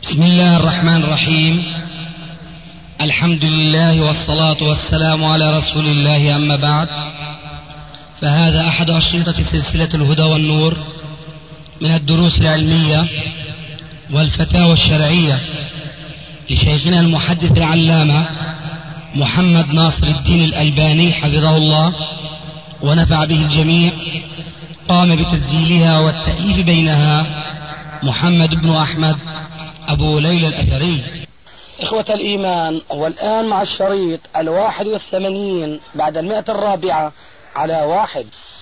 بسم الله الرحمن الرحيم. الحمد لله والصلاة والسلام على رسول الله، أما بعد، فهذا أحد أشرطة سلسلة الهدى والنور من الدروس العلمية والفتاوى الشرعية لشيخنا المحدث العلامة محمد ناصر الدين الألباني حفظه الله ونفع به الجميع. قام بتسجيلها والتأليف بينها محمد بن أحمد أبو ليلى الأثري. إخوة الإيمان، والآن مع الشريط 81 بعد 100 على 1.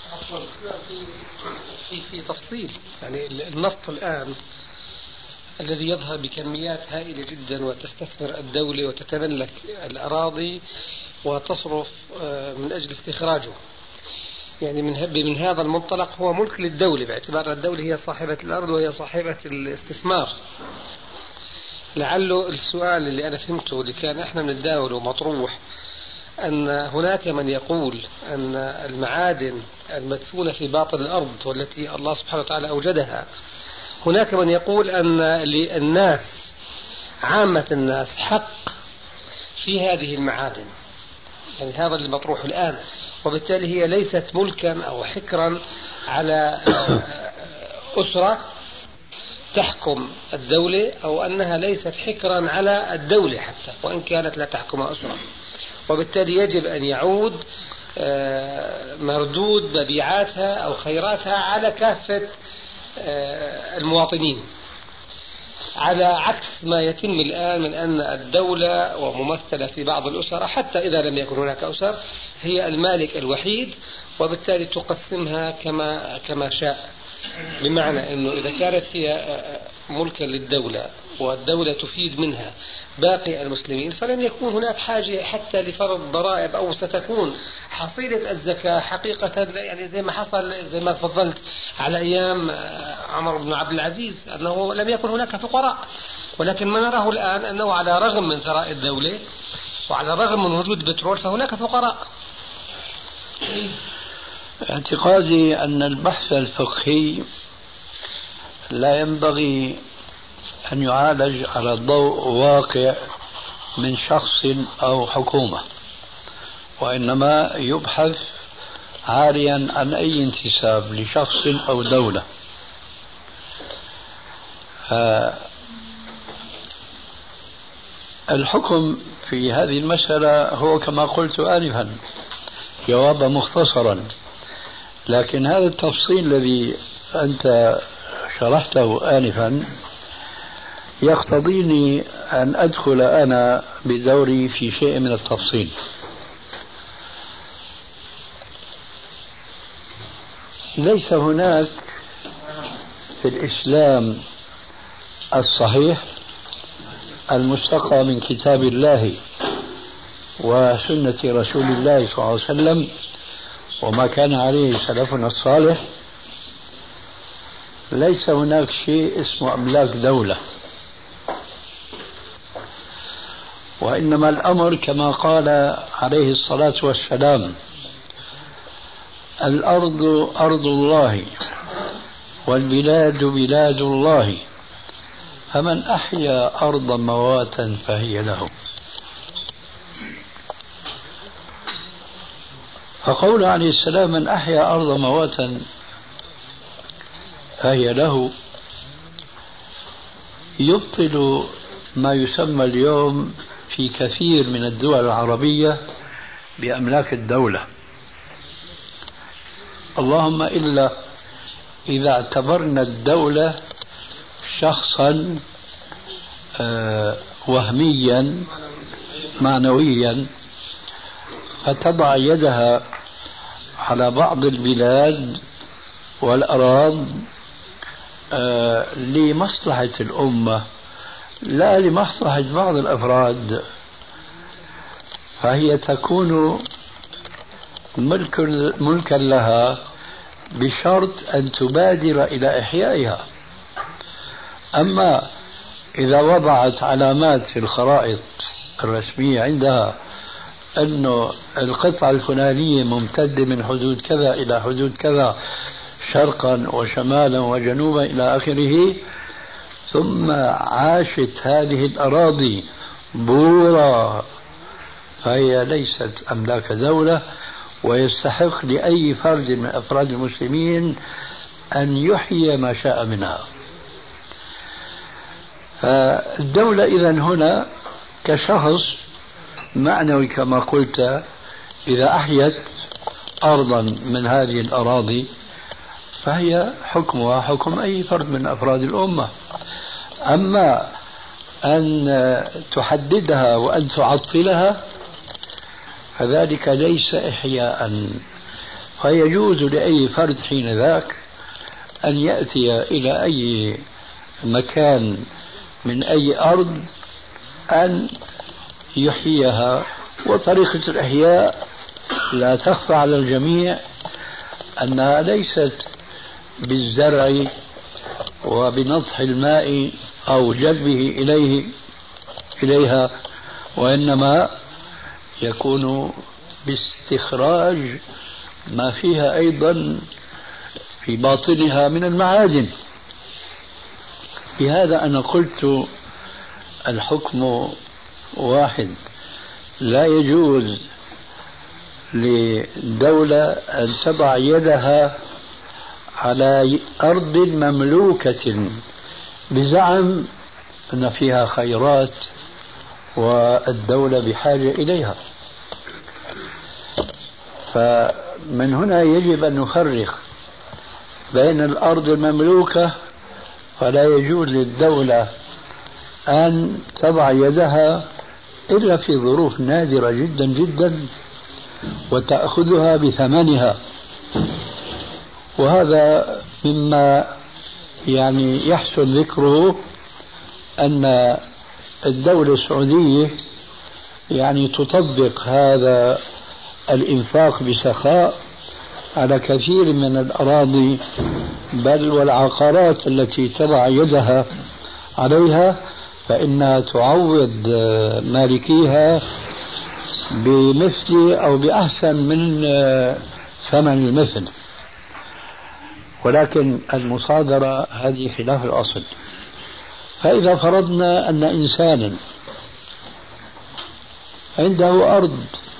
في تفصيل، يعني النفط الآن الذي يظهر بكميات هائلة جدا وتستثمر الدولة وتتملك الأراضي وتصرف من أجل استخراجه، يعني من هذا المنطلق هو ملك للدولة، باعتبار الدولة هي صاحبة الأرض وهي صاحبة الاستثمار. لعله السؤال اللي أنا فهمته اللي كان إحنا بنتداوله مطروح، أن هناك من يقول أن المعادن المدفونة في باطن الأرض والتي الله سبحانه وتعالى أوجدها، هناك من يقول أن للناس عامة الناس حق في هذه المعادن، يعني هذا اللي مطروح الآن، وبالتالي هي ليست ملكا أو حكرا على أسرة تحكم الدولة، أو أنها ليست حكرا على الدولة حتى وإن كانت لا تحكم أسرة، وبالتالي يجب أن يعود مردود مبيعاتها أو خيراتها على كافة المواطنين، على عكس ما يتم الآن من أن الدولة وممثلة في بعض الأسر، حتى إذا لم يكن هناك أسر، هي المالك الوحيد، وبالتالي تقسمها كما شاء. بمعنى أنه إذا كانت هي ملكا للدولة والدولة تفيد منها باقي المسلمين، فلن يكون هناك حاجة حتى لفرض ضرائب، أو ستكون حصيلة الزكاة حقيقة يعني زي ما حصل، زي ما تفضلت على أيام عمر بن عبد العزيز، أنه لم يكن هناك فقراء. ولكن ما نراه الآن أنه على رغم من ثراء الدولة وعلى رغم من وجود البترول فهناك فقراء. اعتقادي أن البحث الفقهي لا ينبغي أن يعالج على ضوء واقع من شخص أو حكومة، وإنما يبحث عاريا عن أي انتساب لشخص أو دولة. الحكم في هذه المسألة هو كما قلت آنفا جوابا مختصرا، لكن هذا التفصيل الذي أنت شرحته آنفا يقتضيني أن أدخل أنا بدوري في شيء من التفصيل. ليس هناك في الإسلام الصحيح المستقى من كتاب الله وسنة رسول الله صلى الله عليه وسلم وما كان عليه سلفنا الصالح، ليس هناك شيء اسمه أملاك دولة، وإنما الأمر كما قال عليه الصلاة والسلام: الأرض أرض الله والبلاد بلاد الله، فمن أحيا أرضا مواتا فهي له. فقول عليه السلام من أحيا أرضا مواتا فهي له يبطل ما يسمى اليوم في كثير من الدول العربية بأملاك الدولة، اللهم إلا إذا اعتبرنا الدولة شخصا وهميا معنويا، فتضع يدها على بعض البلاد والأراض لمصلحة الأمة لا لمصلحة بعض الأفراد، فهي تكون ملكا لها بشرط أن تبادر إلى إحيائها. أما إذا وضعت علامات في الخرائط الرسمية عندها أنه القطعة الفلانية ممتدة من حدود كذا إلى حدود كذا شرقا وشمالا وجنوبا إلى آخره، ثم عاشت هذه الأراضي بورا، فهي ليست أملاك دولة، ويستحق لأي فرد من أفراد المسلمين أن يحيي ما شاء منها. فالدولة إذن هنا كشخص معنوي كما قلت، إذا أحيت أرضا من هذه الأراضي فهي حكمها حكم أي فرد من أفراد الأمة. أما أن تحددها وأن تعطلها فذلك ليس إحياء، فيجوز لأي فرد حين ذاك أن يأتي إلى أي مكان من أي أرض أن يحييها. وطريقة الإحياء لا تخفى على الجميع أنها ليست بالزرع وبنضح الماء أو جلبه إليها، وإنما يكون باستخراج ما فيها أيضا في باطنها من المعادن. بهذا أنا قلت الحكم واحد، لا يجوز لدولة أن تضع يدها على أرض مملوكة بزعم أن فيها خيرات والدولة بحاجة إليها. فمن هنا يجب أن نفرق بين الأرض المملوكة، فلا يجوز للدولة أن تضع يدها إلا في ظروف نادرة جدا جدا وتأخذها بثمنها. وهذا مما يعني يحسن ذكره أن الدولة السعودية يعني تطبق هذا الإنفاق بسخاء على كثير من الأراضي، بل والعقارات التي تضع يدها عليها فإنها تعوض مالكيها بمثل أو بأحسن من ثمن المثل. ولكن المصادرة هذه خلاف الأصل. فإذا فرضنا أن إنسانا عنده أرض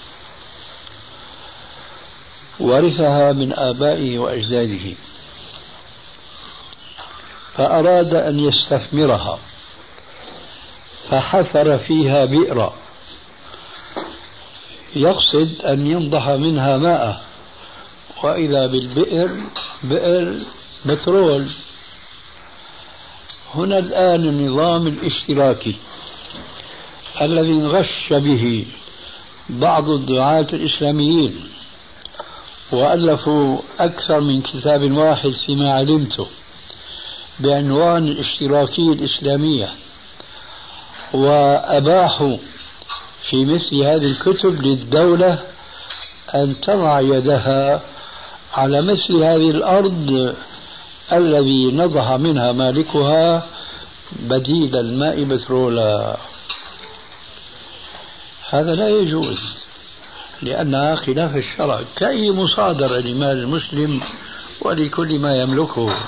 ورثها من آبائه وأجداده، فأراد أن يستثمرها فحفر فيها بئرا يقصد أن ينضح منها ماء، وإذا بالبئر بئر بترول. هنا الآن النظام الاشتراكي الذي انغش به بعض الدعاة الإسلاميين وألفوا أكثر من كتاب واحد فيما علمته بعنوان الاشتراكية الإسلامية، وأباحوا في مثل هذه الكتب للدولة أن تضع يدها على مثل هذه الأرض الذي نضح منها مالكها بديل الماء بترولا. هذا لا يجوز لأنها خلاف الشرع، كأي مصادرة لمال المسلم ولكل ما يملكه.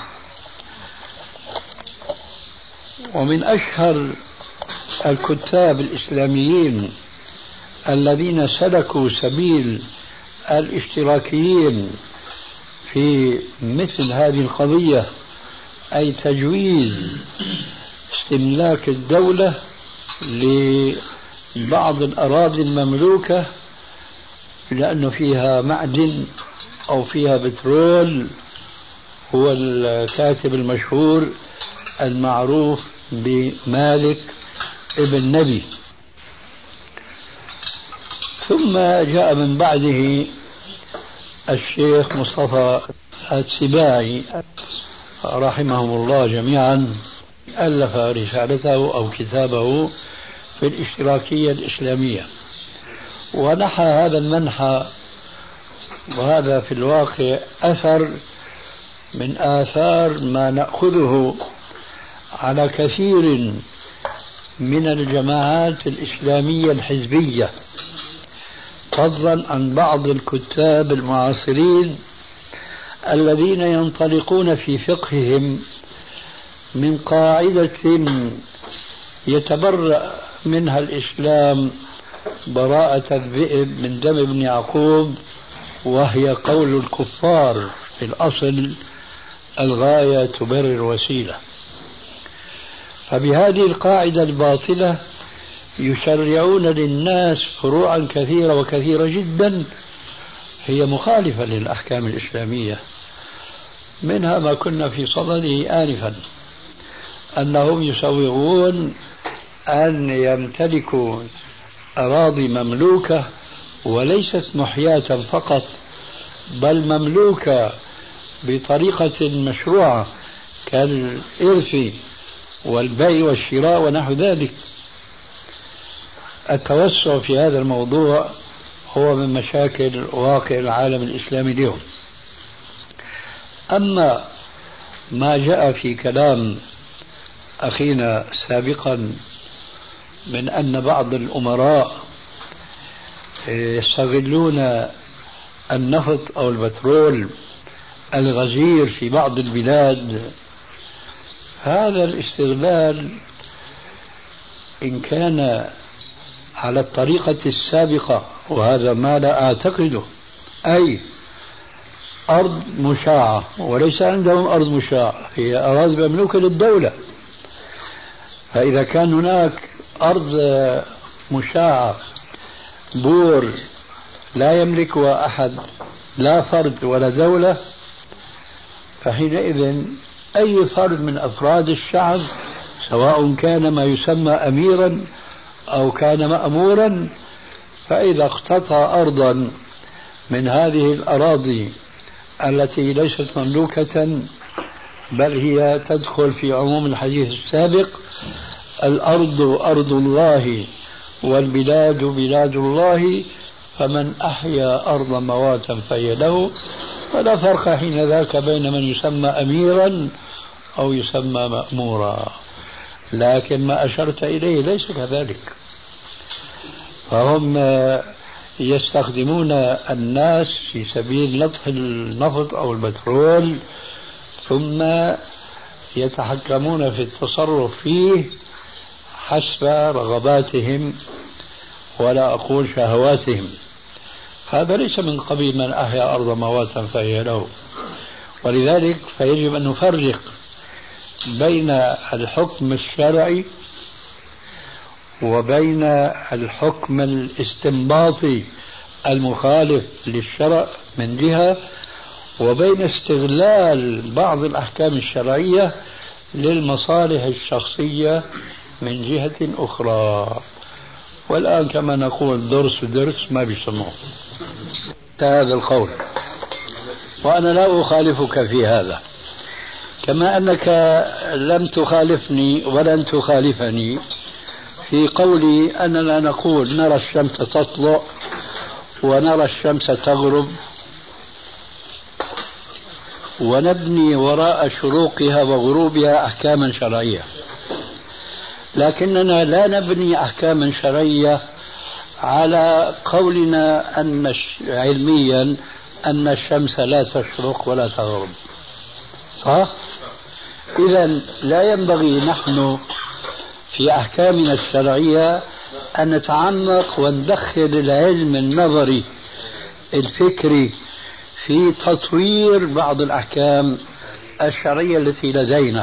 ومن أشهر الكتاب الإسلاميين الذين سلكوا سبيل الاشتراكيين في مثل هذه القضية، أي تجويز استملاك الدولة لبعض الأراضي المملوكة لأنه فيها معدن أو فيها بترول، هو الكاتب المشهور المعروف بمالك ابن نبي. ثم جاء من بعده الشيخ مصطفى السباعي رحمهم الله جميعا، ألف رسالته أو كتابه في الاشتراكية الإسلامية، ونحى هذا المنحى. وهذا في الواقع أثر من آثار ما نأخذه على كثير من الجماعات الإسلامية الحزبية، فضلا عن بعض الكتاب المعاصرين الذين ينطلقون في فقههم من قاعدة يتبرأ منها الإسلام براءة الذئب من دم ابن يعقوب، وهي قول الكفار في الأصل الغاية تبرر الوسيلة. فبهذه القاعدة الباطلة يشرعون للناس فروعا كثيرة وكثيرة جدا هي مخالفة للأحكام الإسلامية، منها ما كنا في صدده آنفا، أنهم يسوغون أن يمتلكوا أراضي مملوكة وليست محياة فقط، بل مملوكة بطريقة مشروعة كالإرث والبيع والشراء ونحو ذلك. التوسع في هذا الموضوع هو من مشاكل واقع العالم الإسلامي اليوم. أما ما جاء في كلام أخينا سابقا من أن بعض الأمراء يستغلون النفط أو البترول الغزير في بعض البلاد، هذا الاستغلال إن كان على الطريقة السابقة، وهذا ما لا أعتقده، أي أرض مشاعة وليس عندهم أرض مشاعة، هي أراضي مملوكة للدولة، فإذا كان هناك أرض مشاعة بور لا يملكها أحد لا فرد ولا دولة، فحينئذ أي فرد من أفراد الشعب سواء كان ما يسمى أميرا أو كان مأمورا، فإذا اقتطع أرضا من هذه الأراضي التي ليست مملوكة بل هي تدخل في عموم الحديث السابق، الأرض أرض الله والبلاد بلاد الله، فمن أحيا أرضا مواتا فهي له، فلا فرق حين ذاك بين من يسمى أميرا أو يسمى مأمورا. لكن ما أشرت إليه ليس كذلك، فهم يستخدمون الناس في سبيل نطح النفط أو البترول، ثم يتحكمون في التصرف فيه حسب رغباتهم ولا أقول شهواتهم. هذا ليس من قبيل من أحيا أرض مواتا فهي له. ولذلك فيجب أن نفرق بين الحكم الشرعي وبين الحكم الاستنباطي المخالف للشرع من جهة، وبين استغلال بعض الأحكام الشرعية للمصالح الشخصية من جهة أخرى. والآن كما نقول درس ودرس ما بيسموه هذا القول، وأنا لا أخالفك في هذا، كما أنك لم تخالفني ولن تخالفني في قولي أننا نقول نرى الشمس تطلع ونرى الشمس تغرب ونبني وراء شروقها وغروبها أحكاما شرعية، لكننا لا نبني أحكاما شرعية على قولنا أن علميا أن الشمس لا تشرق ولا تغرب، صح؟ إذا لا ينبغي نحن في أحكامنا الشرعية أن نتعمق وندخل العلم النظري الفكري في تطوير بعض الأحكام الشرعية التي لدينا.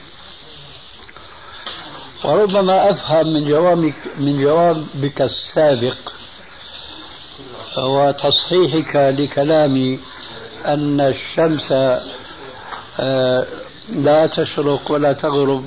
وربما أفهم من جوابك السابق وتصحيحك لكلامي أن الشمس لا تشرق ولا تغرب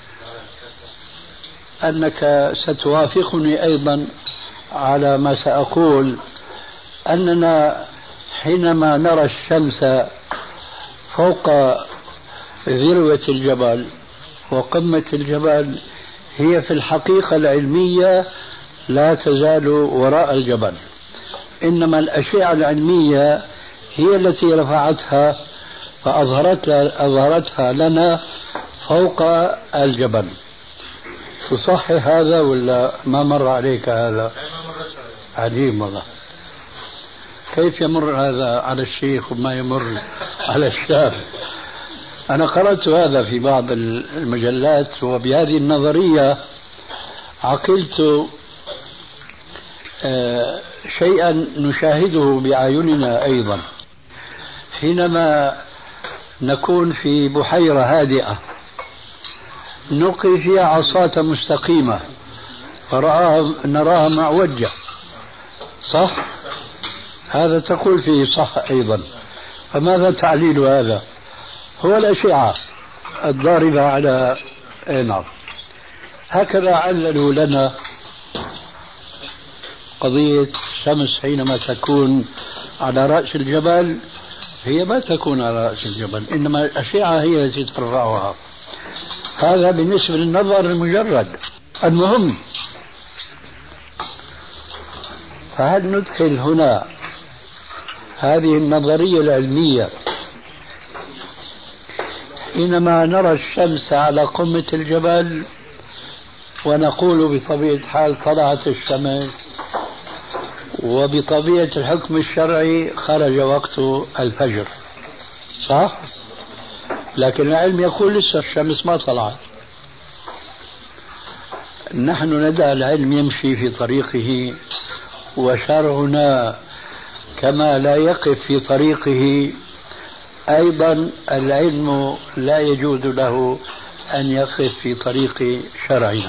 أنك ستوافقني أيضا على ما سأقول، أننا حينما نرى الشمس فوق ذروة الجبل وقمة الجبل هي في الحقيقة العلمية لا تزال وراء الجبل، إنما الأشعة العلمية هي التي رفعتها فأظهرتها لنا فوق الجبل. تصحح هذا ولا ما مر عليك هذا؟ عجيب والله، كيف يمر هذا على الشيخ وما يمر على الشاب؟ أنا قرأت هذا في بعض المجلات، وبهذه النظرية عقلت شيئا نشاهده بأعيننا أيضا. حينما نكون في بحيرة هادئة نلقي فيها عصاة مستقيمة نراها معوجة، صح؟ هذا تقول فيه صح أيضا. فماذا تعليل هذا؟ هو الأشعة الضاربة على نار. هكذا عللوا لنا قضية الشمس حينما تكون على رأس الجبل. هي ما تكون على رأس الجبل، إنما الأشعة هي التي ترفعها. هذا بالنسبة للنظر المجرد. المهم، فهل ندخل هنا هذه النظرية العلمية حينما نرى الشمس على قمة الجبل ونقول بطبيعة الحال طلعت الشمس، وبطبيعة الحكم الشرعي خرج وقت الفجر، صح؟ لكن العلم يقول لسه الشمس ما طلعت. نحن ندع العلم يمشي في طريقه، وشرعنا كما لا يقف في طريقه أيضا العلم لا يجوز له أن يقف في طريق شرعنا.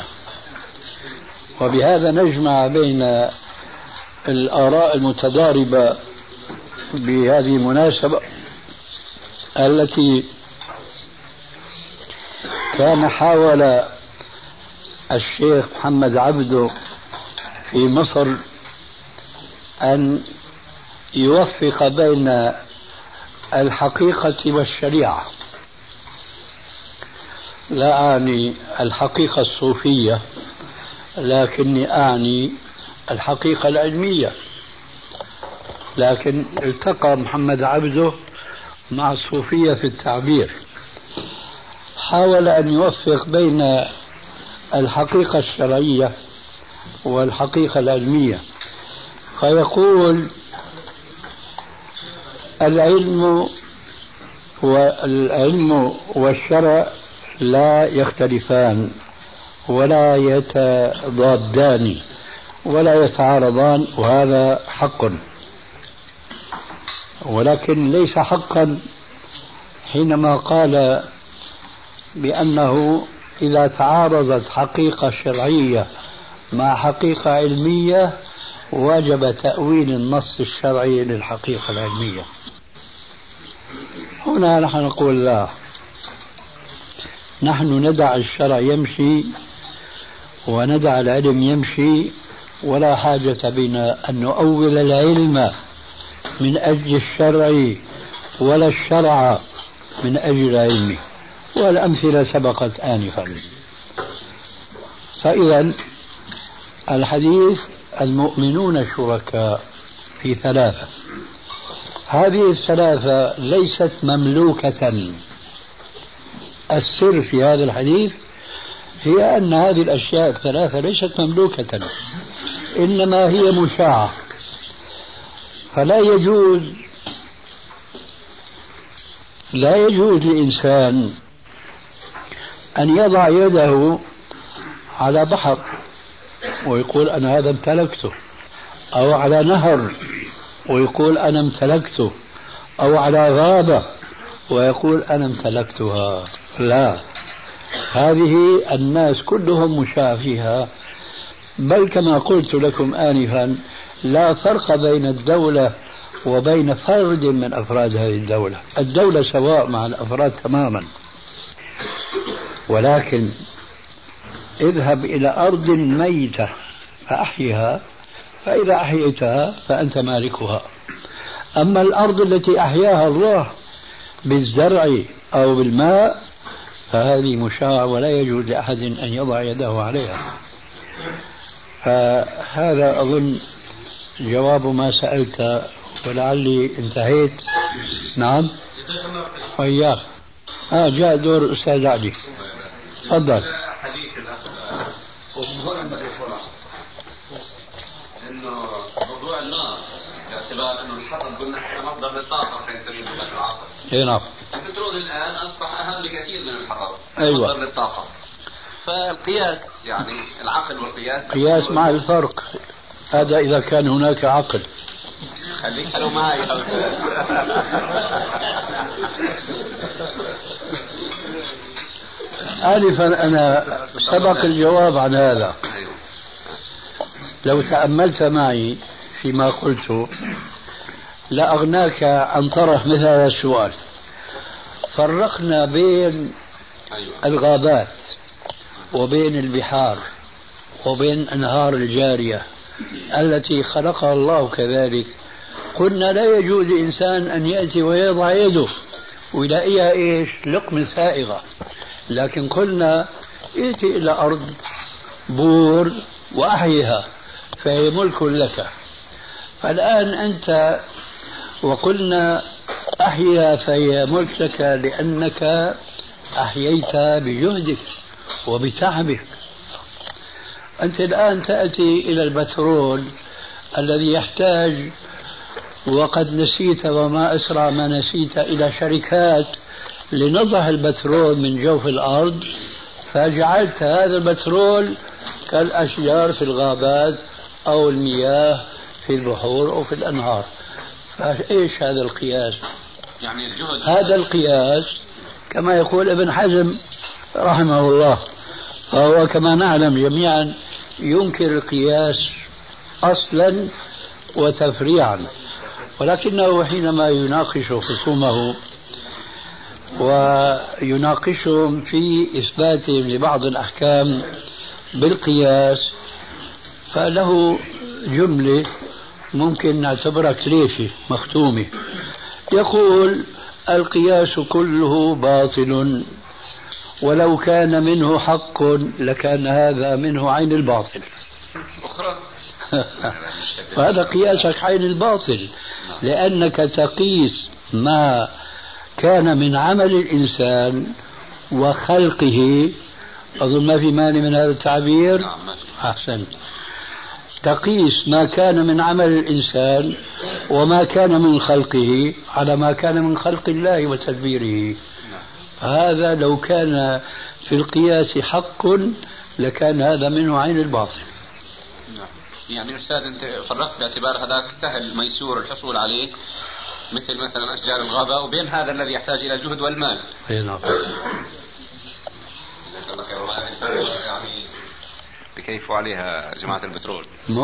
وبهذا نجمع بين الآراء المتضاربة بهذه المناسبة التي كان حاول الشيخ محمد عبده في مصر أن يوفق بين الحقيقة والشريعة. لا أعني الحقيقة الصوفية، لكني أعني الحقيقة العلمية. لكن التقى محمد عبده مع الصوفية في التعبير. حاول أن يوفق بين الحقيقة الشرعية والحقيقة العلمية، فيقول العلم والشرع لا يختلفان ولا يتضادان ولا يتعارضان، وهذا حق. ولكن ليس حقا حينما قال بأنه إذا تعارضت حقيقة شرعية مع حقيقة علمية وجب تأويل النص الشرعي للحقيقة العلمية. هنا نحن نقول لا، نحن ندع الشرع يمشي وندع العلم يمشي، ولا حاجة بنا أن نؤول العلم من أجل الشرع ولا الشرع من أجل العلم، والأمثلة سبقت آنفا. فإذا الحديث المؤمنون شركاء في ثلاثة، هذه الثلاثة ليست مملوكة. السر في هذا الحديث هي أن هذه الأشياء الثلاثة ليست مملوكة، إنما هي مشاعة. فلا يجوز لإنسان أن يضع يده على بحر ويقول أنا هذا امتلكته، أو على نهر ويقول أنا امتلكته، أو على غابة ويقول أنا امتلكتها. لا، هذه الناس كلهم مشاع فيها. بل كما قلت لكم آنفا لا فرق بين الدولة وبين فرد من أفراد هذه الدولة. الدولة سواء مع الأفراد تماما، ولكن اذهب إلى أرض ميتة فأحيها، فإذا أحييتها فأنت مالكها. أما الأرض التي أحياها الله بالزرع أو بالماء فهذه مشاع ولا يجوز لأحد أن يضع يده عليها. فهذا أظن جواب ما سألت، ولعلي انتهيت. نعم وإياك. جاء دور الأستاذ علي، تفضل. انه موضوع النار باعتبار انه الحطب قلنا احنا مصدر للطاقه في سبيل الله في العصر. اي نعم. البترول الآن أصبح أهم بكثير من الحطب. أيوة. مصدر للطاقة. فالقياس يعني العقل والقياس قياس مع الفرق، هذا إذا كان هناك عقل. خليك حلو معي. آنفا أنا سبق الجواب عن هذا. لو تأملت معي فيما قلت لأغناك عن طرح مثل هذا السؤال. فرقنا بين الغابات وبين البحار وبين الأنهار الجارية التي خلقها الله كذلك. قلنا لا يجوز إنسان أن يأتي ويضع يده ويلاقيها إيش لقمة سائغة، لكن قلنا ائتي إلى أرض بور وأحيها فهي ملك لك. فالآن أنت وقلنا أحيها فهي ملك لك لأنك أحييت بجهدك وبتعبك. أنت الآن تأتي إلى البترول الذي يحتاج، وقد نسيت وما أسرع ما نسيت، إلى شركات لنضع البترول من جوف الأرض، فجعلت هذا البترول كالأشجار في الغابات أو المياه في البحور أو في الأنهار. فإيش هذا القياس؟ يعني الجهد هذا القياس كما يقول ابن حزم رحمه الله، فهو كما نعلم جميعا ينكر القياس أصلا وتفريعا، ولكنه حينما يناقش خصومه ويناقشهم في إثباتهم لبعض الأحكام بالقياس فله جملة ممكن نعتبرها كليشة مختومة. يقول القياس كله باطل، ولو كان منه حق لكان هذا منه عين الباطل. أخرى فهذا قياسك عين الباطل، لأنك تقيس ما كان من عمل الإنسان وخلقه. أظن ما في مانع من هذا التعبير. أحسن. تقيس ما كان من عمل الإنسان وما كان من خلقه على ما كان من خلق الله وتدبيره. هذا لو كان في القياس حق لكان هذا منه عين الباطل. يعني أستاذ أنت فرقت باعتبار هذاك سهل ميسور الحصول عليه مثلا أشجار الغابة، وبين هذا الذي يحتاج إلى الجهد والمال. أي نعم. يعني بكيفوا عليها جماعة البترول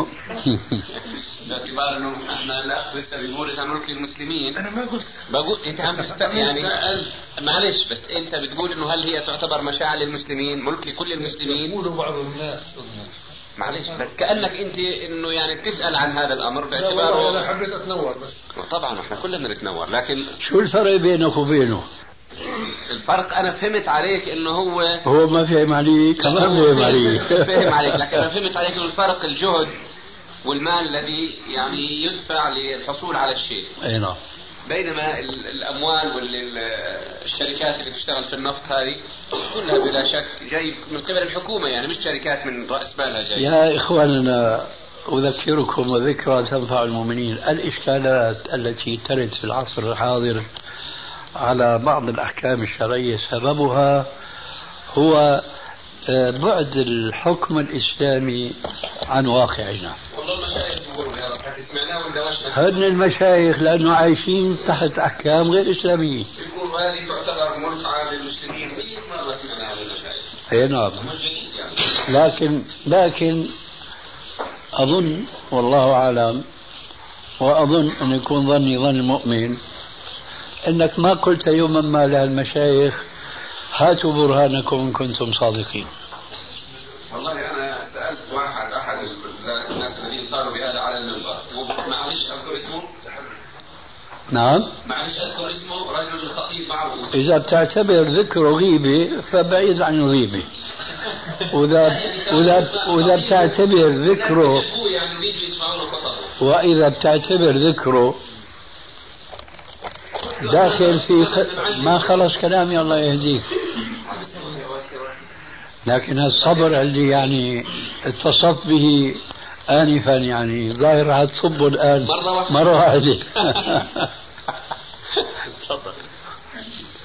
باعتبار انه احنا لا لسه بنقول انها ملك للمسلمين. انا ما قلت بقول انت عم يعني معلش، بس انت بتقول انه هل هي تعتبر مشاعر للمسلمين ملك لكل المسلمين؟ يقولوا بعض الناس معلش، بس كأنك انت انه يعني بتسأل عن هذا الامر باعتباره. انا حبيت اتنور بس. طبعا احنا كلنا بنتنور، لكن شو الفرق بينك وبينه؟ الفرق انا فهمت عليك انه هو ما فهم عليك كمان فهم عليك. فهم عليك، لكن انا فهمت عليك انه الفرق الجهد والمال الذي يعني يدفع للحصول على الشيء. اي نعم. بينما الاموال والشركات اللي بتشتغل في النفط هذه كلها بلا شك جاي من قبل الحكومه، يعني مش شركات من راس مالها جاي. يا اخواننا اذكركم وذكرى تنفع المؤمنين. الاشكالات التي ترد في العصر الحاضر على بعض الأحكام الشرعية سببها هو بعد الحكم الإسلامي عن واقعنا. والله المشايخ بيقولوا يا رب سمعناه واندوشنا. هن المشايخ لأنه عايشين تحت أحكام غير إسلامية. يقولوا هذه تعتبر ملك عام للمسلمين. هي مرة سمعناها للمشايخ. أي نعم. يعني. لكن أظن والله أعلم، وأظن أن يكون ظني ظن المؤمن انك ما قلت يوما ما للمشايخ هاتوا برهانكم ان كنتم صادقين. والله انا سالت احد الناس الذين قالوا بهذا على المنبر، معلش اذكر اسمه. نعم. معلش اذكر اسمه، رجل خطيب معروف. اذا بتعتبر ذكره غيبه فبعيد عن الغيبه. واذا بتعتبر ذكره واذا بتعتبر ذكره داخل في ما خلص كلامي الله يهديك. لكن الصبر اللي يعني اتصفت به آنفا يعني ظاهر هتصبه الآن مرة واحدة.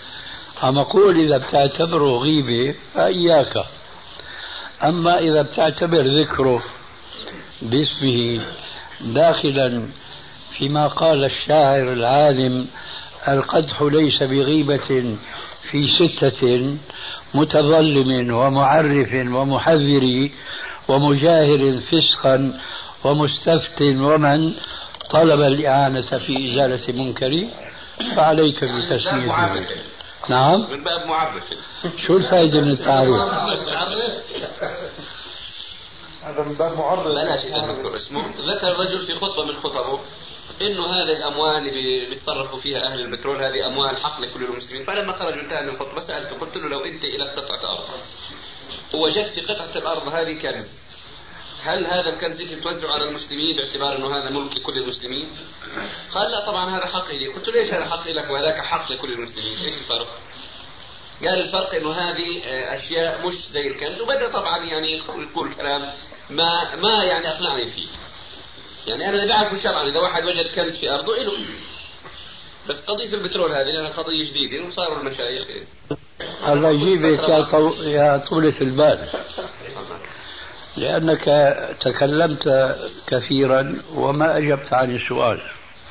أما أقول إذا بتعتبره غيبة فإياك. أما إذا بتعتبر ذكره باسمه داخلا فيما قال الشاعر العالم: القدح ليس بغيبة في ستة، متظلم ومعرف ومحذر ومجاهر فسقا ومستفت ومن طلب الإعانة في إزالة منكر، فعليك بتسميته. نعم، من باب معرف. شو الفائدة من التعريف؟ هذا من باب معرف. بلاش نذكر اسمه. ذكر الرجل في خطبة من خطبه انه هذه الاموال اللي بيتصرفوا فيها اهل البترول هذه اموال حق لكل المسلمين. فلما خرج انتهى من الخطبه سالته قلت له: لو انت لك قطعه ارض ووجدت في قطعه الارض هذه كنز، هل هذا الكنز انت توزعه على المسلمين باعتبار انه هذا ملك لكل المسلمين؟ قال: لا طبعا هذا حق لي. قلت له: ليش هذا حق لك وهذاك حق لكل المسلمين؟ ايش الفرق؟ قال: الفرق انه هذه اشياء مش زي الكنز. وبدا طبعا يعني يقول كلام ما يعني اقنعني فيه. يعني انا اللي بعرفه شرعا اذا واحد وجد كنز في ارضه له، بس قضيه البترول هذه لانها قضيه جديده وصاروا المشايخ الله يجيبك يا طولة البال، لأنك تكلمت كثيرا وما أجبت عن السؤال،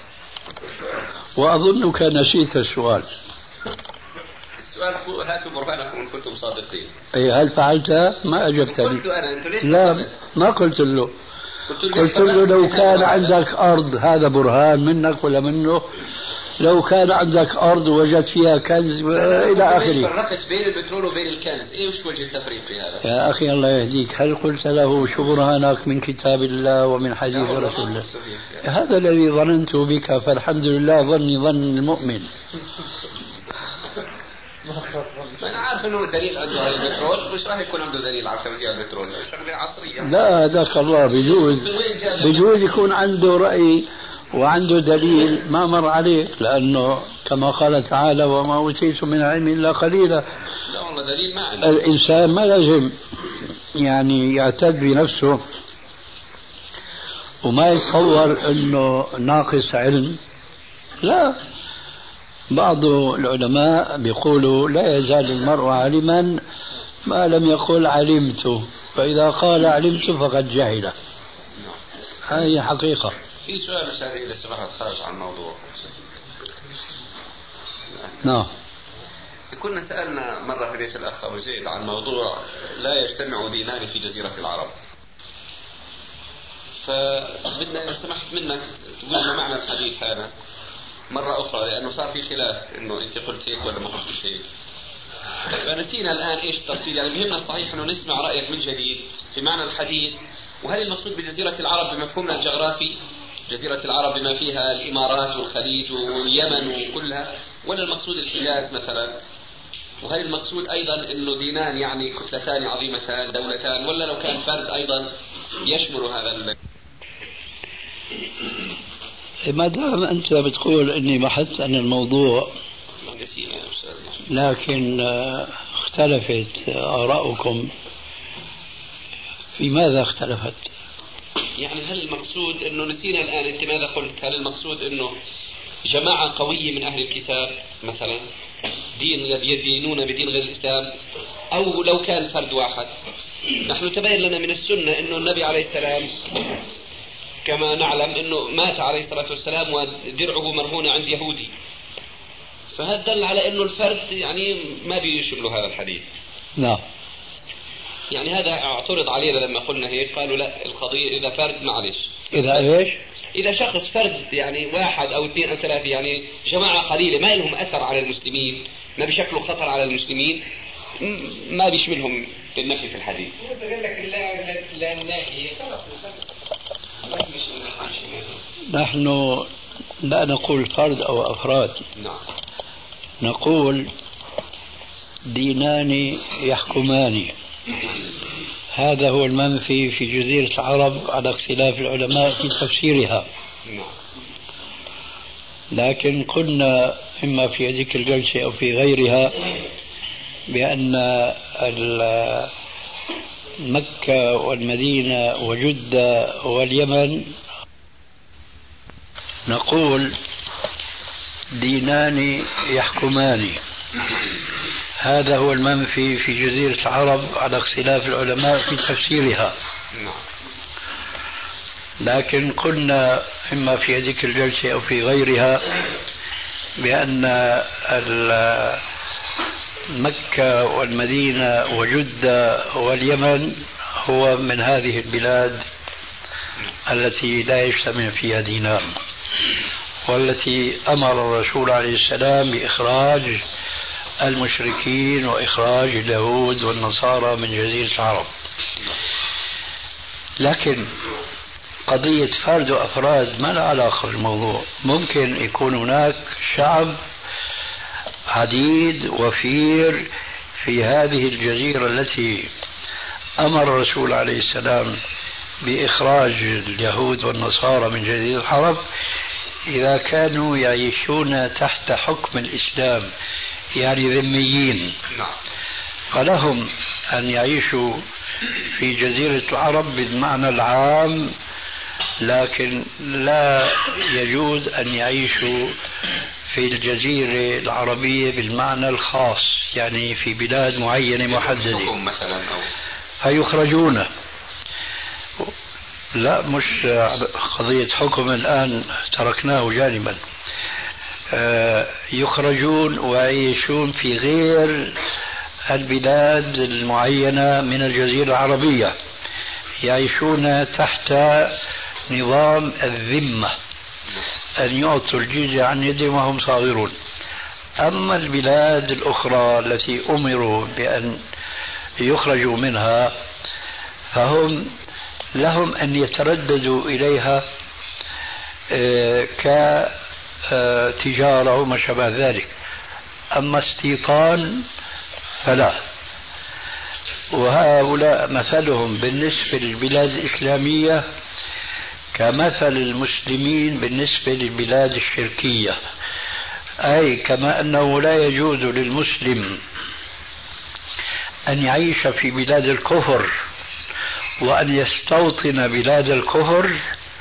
وأظنك نسيت السؤال. السؤال: هاتوا برهانكم إن كنتم صادقين. أي هل فعلت؟ ما أجبتني. قلت أنا أنتم ليش؟ لا، ما قلت له. قلت له لو كان عندك أرض، هذا برهان منك ولا منه، لو كان عندك أرض وجدت فيها كنز إلى آخره. فرقت بين البترول وبين الكنز، إيش وجه التفريق في هذا؟ يا أخي الله يهديك، هل قلت له شو برهانك من كتاب الله ومن حديث رسول الله؟ هذا الذي ظننت بك، فالحمد لله ظني ظن المؤمن. أنا عارف إنه دليل عنده على البترول، مش راح يكون عنده دليل على توزيع البترول، شغلة عصرية. لا هداك الله، بجوز يكون عنده رأي وعنده دليل ما مر عليه، لأنه كما قال تعالى: وما أوتيتم من علم إلا قليلا. لا والله دليل ما عنده. الإنسان ما لازم يعني يعتد بنفسه وما يتصور أنه ناقص علم. لا، بعض العلماء بيقولوا: لا يزال المرء عالما ما لم يقل علمت، فإذا قال علمت فقد جهل. هذه حقيقة. في سؤال أستاذ إذا سمحت خارج عن الموضوع. نعم. كنا سألنا مرة في بيت الأخ أبو زيد عن موضوع لا يجتمع دينان في جزيرة العرب، فبدنا إذا سمحت منك تقول لنا معنى الحديث هذا مرة أخرى، لأنه صار في خلاف إنه أنت قلت هيك ولا ما قلت هيك. فنسينا الآن إيش التفصيل، يعني بهمنا صحيح إنه نسمع رأيك من جديد في معنى الحديث. وهل المقصود بجزيرة العرب بمفهومنا الجغرافي جزيرة العرب بما فيها الإمارات والخليج واليمن وكلها، ولا المقصود الحجاز مثلا؟ وهل المقصود أيضا إنه دينان يعني كتلتان عظيمتان دولتان، ولا لو كان فرد أيضا يشمل هذا ما دام أنت بتقول إني بحثت عن الموضوع، لكن اختلفت آراؤكم، في ماذا اختلفت؟ يعني هل المقصود انه نسينا الان انت ماذا قلت؟ هل المقصود انه جماعة قوية من اهل الكتاب مثلا دين يدينون بدين غير الاسلام، او لو كان فرد واحد؟ نحن تبين لنا من السنة انه النبي عليه السلام كما نعلم انه مات عليه الصلاة والسلام ودرعه مرهون عند يهودي، فهذا دل على انه الفرد يعني ما بيشمله هذا الحديث. نعم. يعني هذا اعترض علينا لما قلنا هيك، قالوا لا القضية إذا فرد معلش. إذا إيش؟ إذا شخص فرد يعني واحد أو اثنين أو ثلاثة، يعني جماعة قليلة ما لهم أثر على المسلمين، ما بيشكلوا خطر على المسلمين، ما بيشملهم بالنفي في الحديث. نحن لا نقول فرد أو أفراد. نعم. نقول دينان يحكمان. هذا هو المنفي في جزيرة العرب على اختلاف العلماء في تفسيرها. لكن قلنا إما في هذيك الجلسة أو في غيرها بأن مكة والمدينة وجدة واليمن نقول دينان يحكمان. هذا هو المنفي في جزيرة العرب على اختلاف العلماء في تفسيرها. لكن قلنا إما في هذه الجلسة أو في غيرها بأن مكة والمدينة وجدة واليمن هو من هذه البلاد التي لا يجتمع فيها دينار، والتي أمر الرسول عليه السلام بإخراج المشركين وإخراج اليهود والنصارى من جزيرة العرب. لكن قضية فرد وأفراد ما لها علاقة بالموضوع. ممكن يكون هناك شعب عديد وفير في هذه الجزيرة التي أمر الرسول عليه السلام بإخراج اليهود والنصارى من جزيرة العرب، إذا كانوا يعيشون تحت حكم الإسلام يعني ذميين، فلهم أن يعيشوا في جزيرة العرب بالمعنى العام، لكن لا يجوز أن يعيشوا في الجزيرة العربية بالمعنى الخاص، يعني في بلاد معينة محددة فيخرجون. لا، مش قضية حكم الآن، تركناه جانبا. يخرجون ويعيشون في غير البلاد المعينة من الجزيرة العربية، يعيشون تحت نظام الذمة، أن يعطوا الجزية عن يدهم وهم صاغرون. أما البلاد الأخرى التي أمروا بأن يخرجوا منها فهم لهم أن يترددوا إليها كتجارة وما شابه ذلك، أما استيطان فلا. وهؤلاء مثلهم بالنسبة للبلاد الإسلامية كمثل المسلمين بالنسبة للبلاد الشركية، أي كما أنه لا يجوز للمسلم أن يعيش في بلاد الكفر وأن يستوطن بلاد الكفر،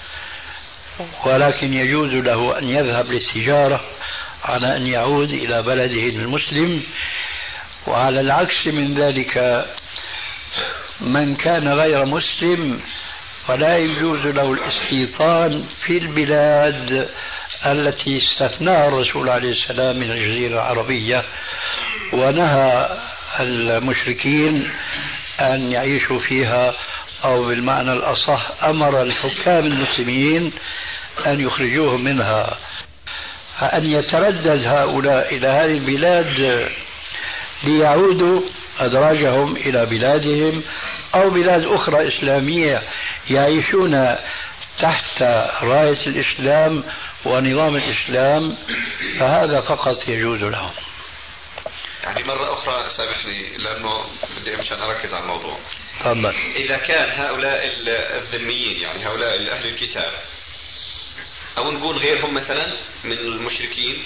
ولكن يجوز له أن يذهب للتجارة على أن يعود إلى بلده المسلم. وعلى العكس من ذلك من كان غير مسلم ولا يجوز له الاستيطان في البلاد التي استثناها الرسول عليه السلام من الجزيرة العربية، ونهى المشركين أن يعيشوا فيها، أو بالمعنى الأصح أمر الحكام المسلمين أن يخرجوهم منها. فأن يتردد هؤلاء إلى هذه البلاد ليعودوا أدراجهم إلى بلادهم أو بلاد أخرى إسلامية يعيشون تحت راية الإسلام ونظام الإسلام، فهذا فقط يجوز لهم. يعني مرة أخرى سامحني لأنه بدي مشان أركز على الموضوع. تفضل. إذا كان هؤلاء الذميين يعني هؤلاء أهل الكتاب أو نقول غيرهم مثلا من المشركين،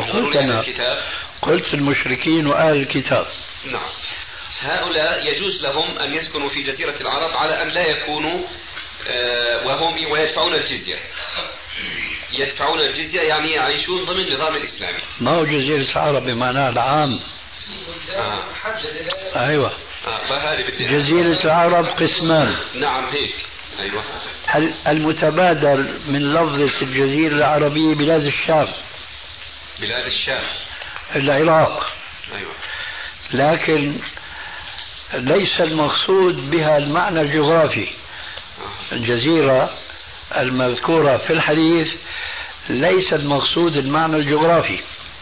قلت المشركين وأهل الكتاب، نعم، هؤلاء يجوز لهم أن يسكنوا في جزيرة العرب على أن لا يكونوا وهم ويدفعون الجزية. يدفعون الجزية يعني يعيشون ضمن النظام الإسلامي. ما هو جزيرة العرب بمعنى العام. أيوة. جزيرة العرب قسمان. نعم هيك. أيوة. المتبادر من لفظة الجزيرة العربية بلاد الشام. بلاد الشام. العراق. أيوة. لكن ليس المقصود بها المعنى الجغرافي. الجزيرة المذكورة في الحديث ليس المقصود المعنى الجغرافي.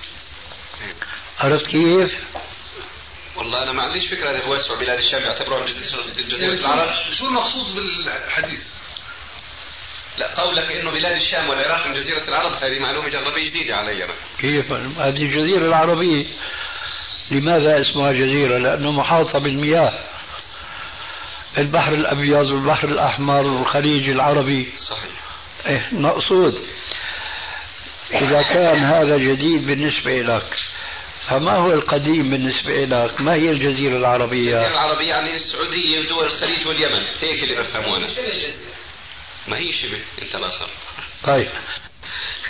عرفت كيف؟ والله أنا ما عنديش فكرة هذا بوسع بلاد الشام يعتبرون جزيرة العرب. شو المقصود بالحديث؟ لا، قولك إنه بلاد الشام والعراق من جزيرة العرب هذه معلومة جربية جديدة علي أنا. كيف؟ هذه الجزيرة العربية لماذا اسمها جزيرة؟ لأنه محاطة بالمياه، البحر الأبيض والبحر الأحمر والخليج العربي. صحيح. مقصود. إذا كان هذا جديد بالنسبة لك، فما هو القديم بالنسبة لك؟ ما هي الجزيرة العربية؟ الجزيرة العربية يعني السعودية ودول الخليج واليمن، هيك اللي بفهمه أنا. ما هي شبه أنت الآخر. طيب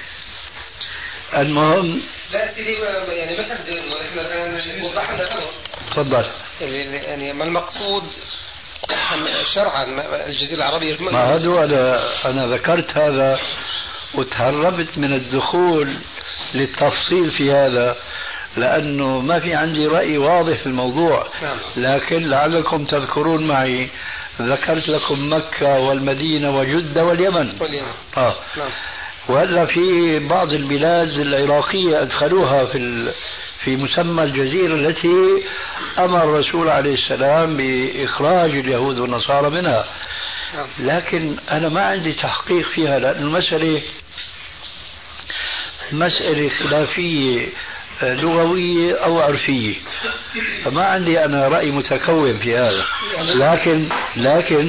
المهم لا سيدي يعني مثلا زي ما احنا الآن وضحنا تفضل. يعني ما المقصود شرعا الجزيرة العربية؟ ما هذا أنا ذكرت هذا وتهربت من الدخول للتفصيل في هذا لأنه ما في عندي رأي واضح في الموضوع. لكن لعلكم تذكرون معي ذكرت لكم مكة والمدينة وجدة واليمن. وهلا في بعض البلاد العراقية أدخلوها في مسمى الجزيرة التي أمر الرسول عليه السلام بإخراج اليهود والنصارى منها. لكن أنا ما عندي تحقيق فيها لأن المسألة مسألة خلافية لغوية أو عرفية، فما عندي أنا رأي متكون في هذا. لكن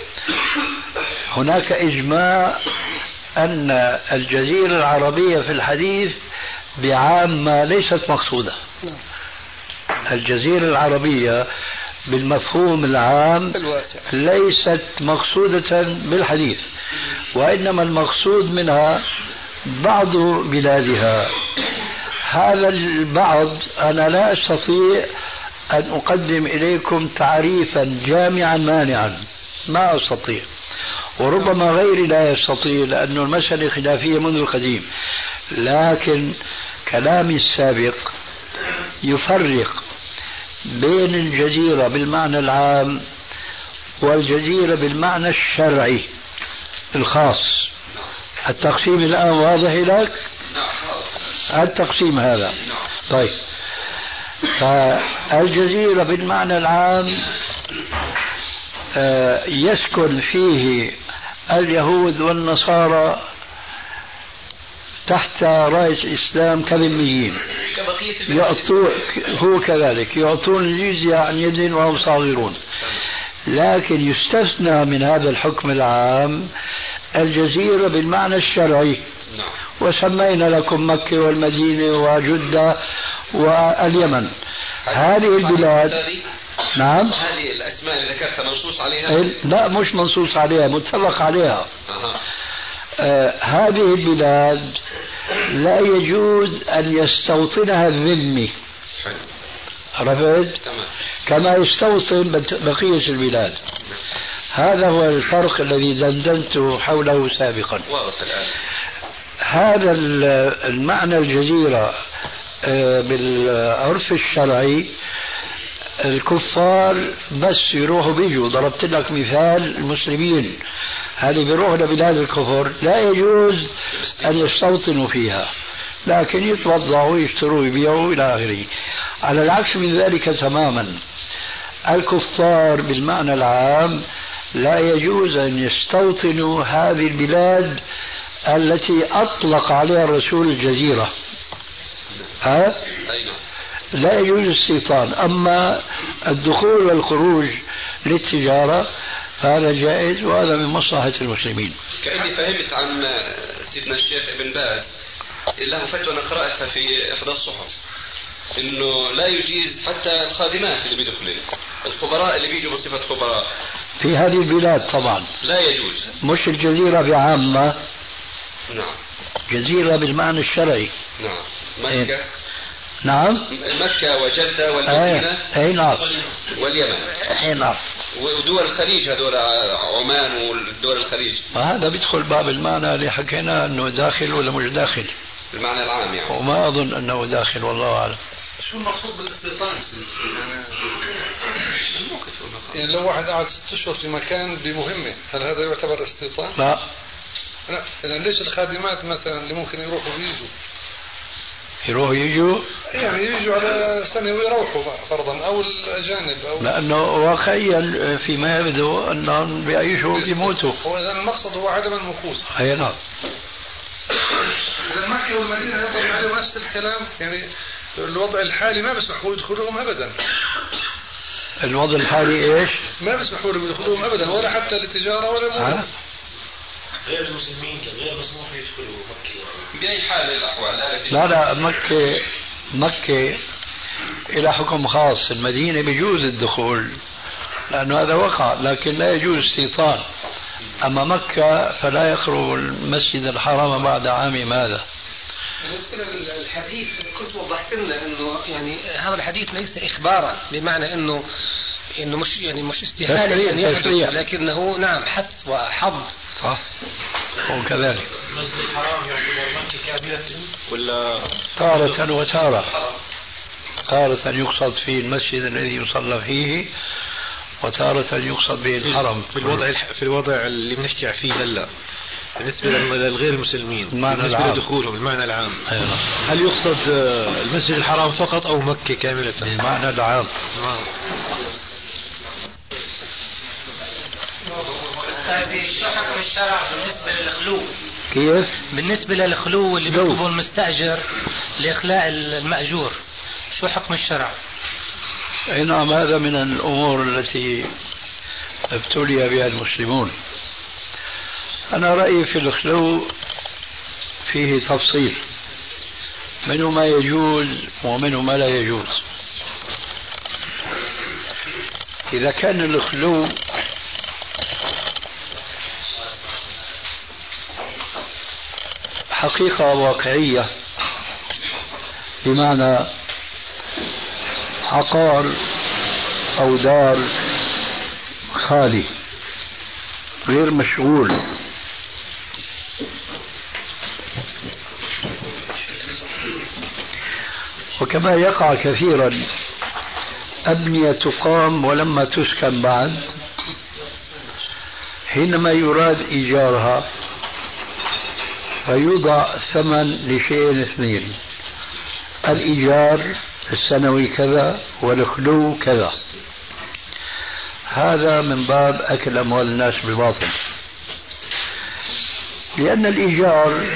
هناك إجماع أن الجزيرة العربية في الحديث بعامة ليست مقصودة. الجزيرة العربية بالمفهوم العام ليست مقصودة بالحديث، وإنما المقصود منها بعض بلادها. هذا البعض أنا لا أستطيع أن أقدم إليكم تعريفا جامعا مانعا، ما أستطيع، وربما غيري لا يستطيع لأن المسألة خلافية منذ القديم. لكن كلامي السابق يفرق بين الجزيرة بالمعنى العام والجزيرة بالمعنى الشرعي الخاص. التقسيم الآن واضح لك؟ التقسيم هذا طيب. فالجزيرة بالمعنى العام يسكن فيه اليهود والنصارى تحت راية الإسلام كذميين، هو كذلك يعطون الجزية عن يد وهم صاغرون. لكن يستثنى من هذا الحكم العام الجزيرة بالمعنى الشرعي، وسمينا لكم مكة والمدينة وجدة واليمن. هذه البلاد نعم. هذه الأسماء اللي ذكرتها منصوص عليها؟ لا مش منصوص عليها، متفق عليها. هذه البلاد لا يجوز أن يستوطنها الذمي، عرفت؟ كما يستوطن بقية البلاد. هذا هو الفرق الذي دندنت حوله سابقا. هذا المعنى الجزيرة بالعرف الشرعي الكفار بس يروحوا بيجوا. ضربت لك مثال المسلمين، هذه بيروحوا لبلاد الكفر لا يجوز أن يستوطنوا فيها، لكن يتوضعوا يشتروا يبيعوا إلى آخره. على العكس من ذلك تماما الكفار بالمعنى العام لا يجوز أن يستوطنوا هذه البلاد التي أطلق عليها الرسول الجزيرة. لا يجوز الاستيطان. أما الدخول والخروج للتجارة فهذا جائز، وهذا من مصلحة المسلمين. كأني فهمت عن سيدنا الشيخ ابن باز له فتوى أنا قرأتها في إحدى الصحف إنه لا يجيز حتى الخادمات اللي بيدخلين، الخبراء اللي بيجوا بصفة خبراء في هذه البلاد طبعا لا يجوز. مش الجزيرة بعامة. نعم. جزيرة بالمعنى الشرعي. نعم. مكة. نعم. مكة وجدة والمدينة. نعم. واليمن. نعم. ودول الخليج هذول عمان والدول الخليج. هذا بيدخل باب المعنى اللي حكينا انه داخل ولا مش داخل. المعنى العام يعني. وما اظن انه داخل والله اعلم. شو المقصود بالاستيطان؟ يعني لو واحد قعد 6 أشهر في مكان بمهمة هل هذا يعتبر استيطان؟ لا. إذا ليش الخادمات مثلا اللي ممكن يروحوا يجوا يعني يجوا على سنة ويروحوا فرضا أو الأجانب أو لأنه واقعيا فيما يبدو أنهم بيعيشوا ويموتوا. وإذا المقصد هو عدم المكوس. أي نعم. إذا مكة والمدينة يطلق عليهم نفس الكلام، يعني الوضع الحالي ما بيسمحوا يدخلوهم أبدا. الوضع الحالي إيش؟ ما بيسمحوا لهم يدخلوهم أبدا ولا حتى للتجارة ولا مول. غير المسلمين غير مسموح يدخلوا مكة بأي حال من الأحوال. لا مكة إلى حكم خاص، المدينة بيجوز الدخول لأنه هذا وقع، لكن لا يجوز استيطان. أما مكة فلا يخرج المسجد الحرام بعد عام ماذا. بالنسبة للحديث كنت وضحت لنا انه يعني هذا الحديث ليس اخبارا بمعنى انه مش استحالة ان يحدث، لكنه نعم حث وحض. صح وكذلك المسجد الحرام يعتبر مكة كاملة ولا تارة وتارة، تارة يقصد فيه المسجد الذي يصلى فيه، وتارة يقصد به الحرم. في الوضع اللي بنحكي فيه هلا بالنسبة للغير المسلمين بالنسبة لدخولهم المعنى العام، هل يقصد المسجد الحرام فقط أو مكة كاملة؟ المعنى العام. شو حكم الشرع بالنسبة للخلو؟ كيف؟ بالنسبة للخلو اللي بيطلبه المستأجر لإخلاء المأجور، شو حكم الشرع؟ نعم، هذا من الأمور التي ابتلي بها المسلمون. أنا رأيي في الخلو فيه تفصيل، منه ما يجوز ومنه ما لا يجوز. إذا كان الخلو حقيقة واقعية، بمعنى عقار أو دار خالي غير مشغول، وكما يقع كثيرا أبنية تقام ولما تسكن بعد، حينما يراد إيجارها فيوضع ثمن لشيئين اثنين: الإيجار السنوي كذا والخلو كذا. هذا من باب أكل أموال الناس بالباطل، لأن الإيجار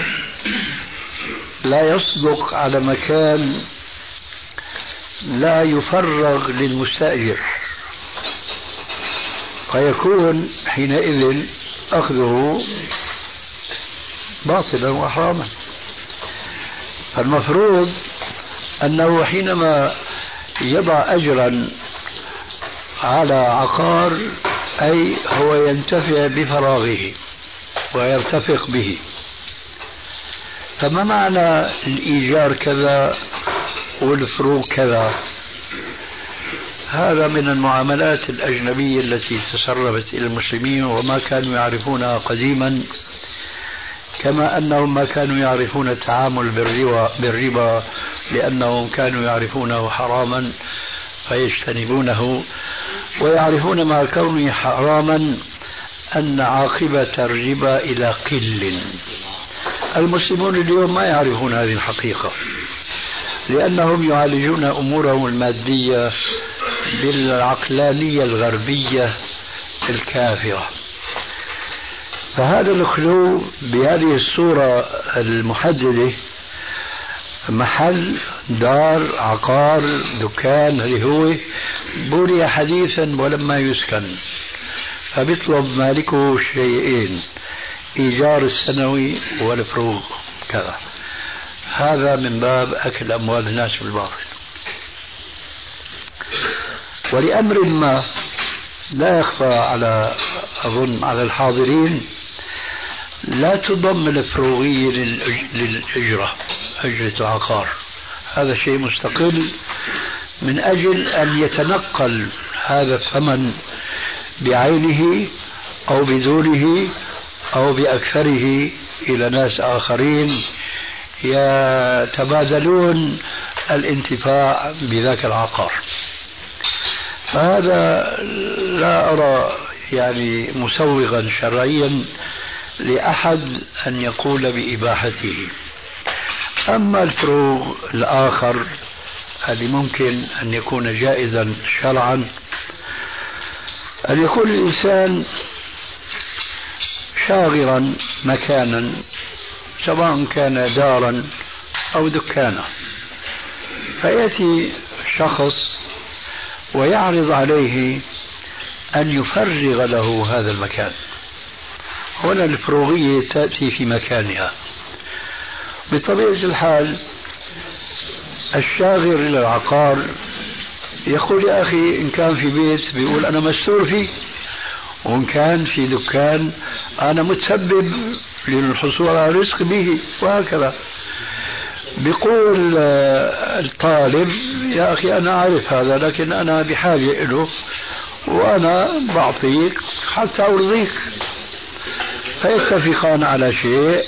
لا يصدق على مكان لا يفرغ للمستأجر، فيكون حينئذ أخذه باطلا وحراما. فالمفروض أنه حينما يضع أجرا على عقار أي هو ينتفع بفراغه ويرتفق به. فما معنى الإيجار كذا والفروق كذا؟ هذا من المعاملات الأجنبية التي تسربت إلى المسلمين وما كانوا يعرفونها قديما، كما أنهم ما كانوا يعرفون التعامل بالربا لأنهم كانوا يعرفونه حراما فيجتنبونه، ويعرفون مع كونه حراما أن عاقبة الربا إلى قل. المسلمون اليوم ما يعرفون هذه الحقيقة، لأنهم يعالجون أمورهم المادية بالعقلانية الغربية الكافرة. فهذا الخلو بهذه الصورة المحددة، محل، دار، عقار، دكان، اللي هو بني حديثا ولما يسكن، فبيطلب مالكه شيئين: إيجار السنوي والفروغ كذا. هذا من باب أكل أموال الناس بالباطل. ولأمر ما لا يخفى أظن على الحاضرين، لا تضم الفروغية للأجرة، أجرة العقار، هذا شيء مستقل من أجل أن يتنقل هذا الثمن بعينه أو بدونه أو بأكثره إلى ناس آخرين يتبادلون الانتفاع بذاك العقار. فهذا لا أرى يعني مسوغا شرعيا لأحد أن يقول بإباحته. أما الفروغ الآخر الذي ممكن أن يكون جائزا شرعا، أن يكون الإنسان شاغرا مكانا سواء كان دارا أو دكانا، فيأتي شخص ويعرض عليه أن يفرغ له هذا المكان. هنا الفروغية تأتي في مكانها. بطبيعة الحال الشاغر للعقار يقول: يا أخي إن كان في بيت بيقول أنا مستور فيه، وإن كان في دكان أنا متسبب للحصول على رزق به، وهكذا. بيقول الطالب يا أخي أنا أعرف هذا لكن أنا بحاجة له وأنا بعطيك حتى أرضيك، فيتفقان على شيء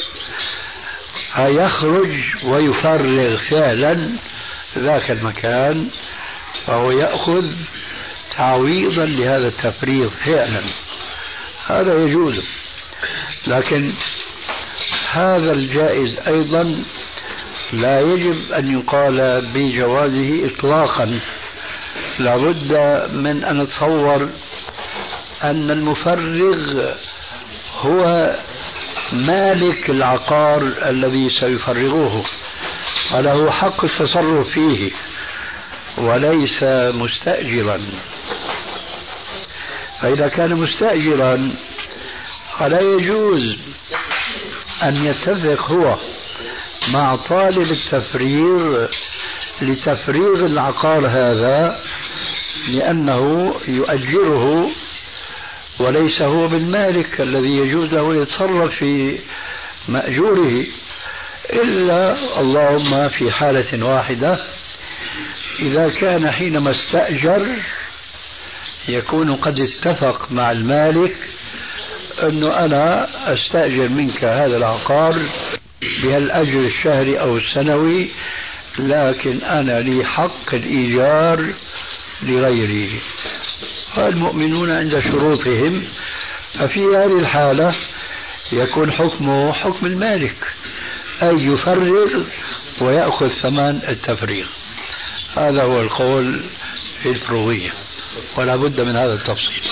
يخرج ويفرغ فعلا ذاك المكان، فهو يأخذ تعويضا لهذا التفريغ فعلا، هذا يجوز. لكن هذا الجائز أيضا لا يجب أن يقال بجوازه إطلاقا، لابد من أن نتصور أن المفرغ هو مالك العقار الذي سيفرغه وله حق التصرف فيه وليس مستأجرا. فإذا كان مستأجرا فلا يجوز أن يتفق هو مع طالب التفريغ لتفريغ العقار هذا، لأنه يؤجره وليس هو بالمالك الذي يجوز له يتصرف في مأجوره، إلا اللهم في حالة واحدة، إذا كان حينما استأجر يكون قد اتفق مع المالك أنه أنا أستأجر منك هذا العقار بهالأجر الشهري أو السنوي، لكن أنا لي حق الإيجار لغيري. فالمؤمنون عند شروطهم، ففي هذه الحالة يكون حكمه حكم المالك، أي يفرغ ويأخذ ثمن التفريغ. هذا هو القول في الفروغية، ولا بد من هذا التفصيل.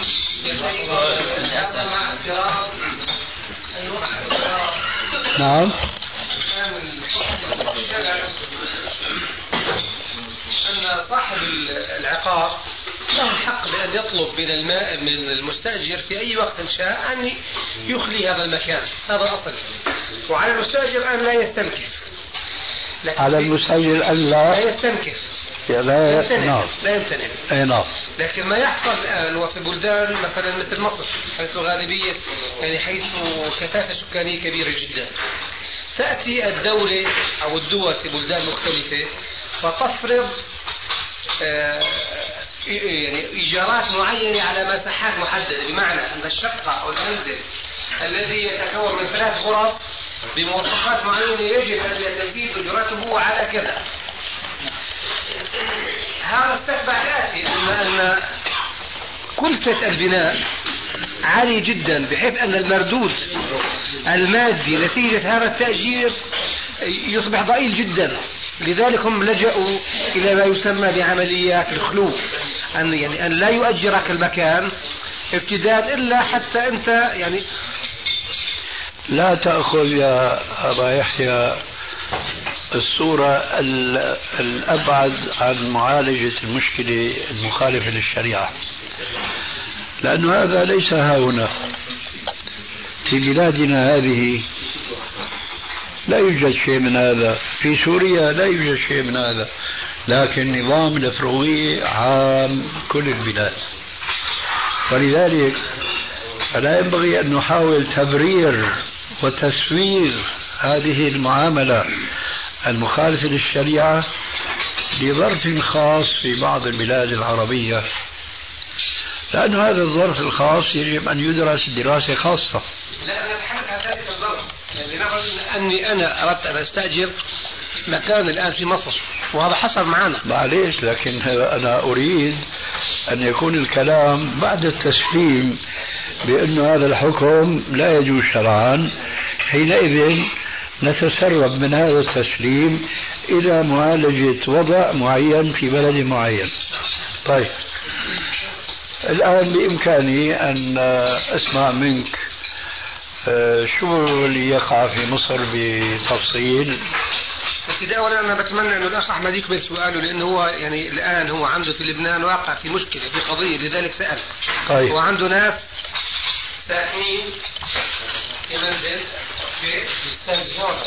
نعم. أن صاحب العقار له الحق بأن يطلب من المستأجر في أي وقت شاء أن يخلي هذا المكان، هذا الأصل. وعلى المستأجر أن لا يستنكف. على المستأجر أن لا يستنكف، لا يمتنع. أي نعم. لكن ما يحصل الآن وفي بلدان مثلا مثل مصر، حيث الغالبية يعني حيث كثافة سكانية كبيرة جدا، تأتي الدولة أو الدول في بلدان مختلفة فتفرض يعني إيجارات معينة على مساحات محددة، بمعنى أن الشقة أو المنزل الذي يتكون من 3 غرف بمواصفات معينة يجب أن تزيد أجرته على كذا. هذا استتبع الآتي أن كلفة البناء عالي جدا، بحيث أن المردود المادي نتيجة هذا التأجير يصبح ضئيل جدا. لذلك هم لجأوا إلى ما يسمى بعمليات الخلو، أن لا يؤجرك المكان ابتداء إلا حتى أنت يعني لا تأخذ يا أبا يحيى الصورة الأبعد عن معالجة المشكلة المخالفة للشريعة، لأن هذا ليس هنا في بلادنا هذه، لا يوجد شيء من هذا، في سوريا لا يوجد شيء من هذا، لكن نظام الأفروية عام كل البلاد. ولذلك فلا ينبغي أن نحاول تبرير وتسوير هذه المعاملة المخالفة للشريعة لظرف خاص في بعض البلاد العربية، لأن هذا الظرف الخاص يجب أن يدرس دراسة خاصة. لا، أنا أتحدث عن ذلك الظرف، يعني نفرض أني أنا أردت أن أستأجر مكان الآن في مصر، وهذا حصل معنا. معليش، لكن أنا أريد أن يكون الكلام بعد التسليم بأن هذا الحكم لا يجوز شرعا، حينئذ نتسرب من هذا التسليم إلى معالجة وضع معين في بلد معين. طيب، الآن بإمكاني أن أسمع منك شو اللي يقع في مصر بتفصيل. سيدي، أولا أنا بتمنى أن الأخ أحمد يكمل سؤاله، لأنه هو يعني الآن هو عنده في لبنان واقع في مشكلة في قضية، لذلك سأل. طيب. وعنده ناس ساكنين في منزل في يستأجرون.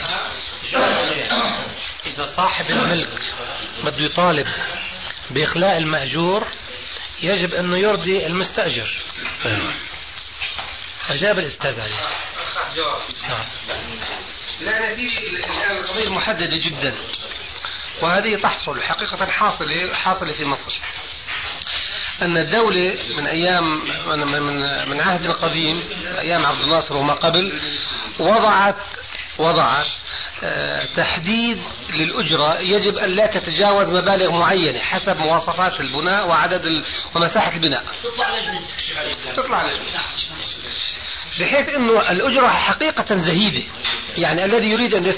إذا صاحب الملك بده يطالب بإخلاء المأجور يجب أنه يرضي المستأجر. أجاب الأستاذ عليه. نعم. لا يا سيدي، الآن القضية محددة جدا، وهذه تحصل حقيقة حاصلة في مصر. أن الدولة من أيام من عهد القديم، أيام عبد الناصر وما قبل، وضعت تحديد للأجرة يجب أن لا تتجاوز مبالغ معينة حسب مواصفات البناء وعدد ومساحة البناء. تطلع لجنة بحيث أنه الأجرة حقيقة زهيدة. يعني الذي يريد أن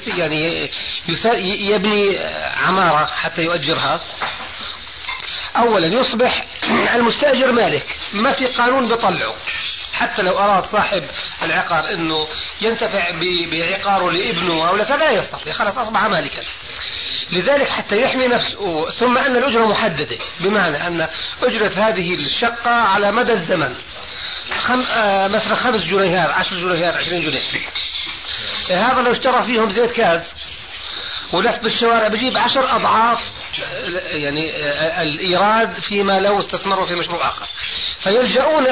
يبني عمارة حتى يؤجرها، أولا يصبح المستأجر مالك، ما في قانون بيطلعه. حتى لو أراد صاحب العقار أنه ينتفع بعقاره لابنه أو لكذا لا يستطيع، خلاص أصبح مالكا. لذلك حتى يحمي نفسه. ثم أن الأجرة محددة، بمعنى أن أجرة هذه الشقة على مدى الزمن مثلا 5 جنيهات، 10 جنيهات، 20 جنيه. هذا لو اشترى فيهم زيت كاز ولف بالشوارع بجيب 10 أضعاف يعني الإيراد فيما لو استثمروا في مشروع آخر. فيلجؤون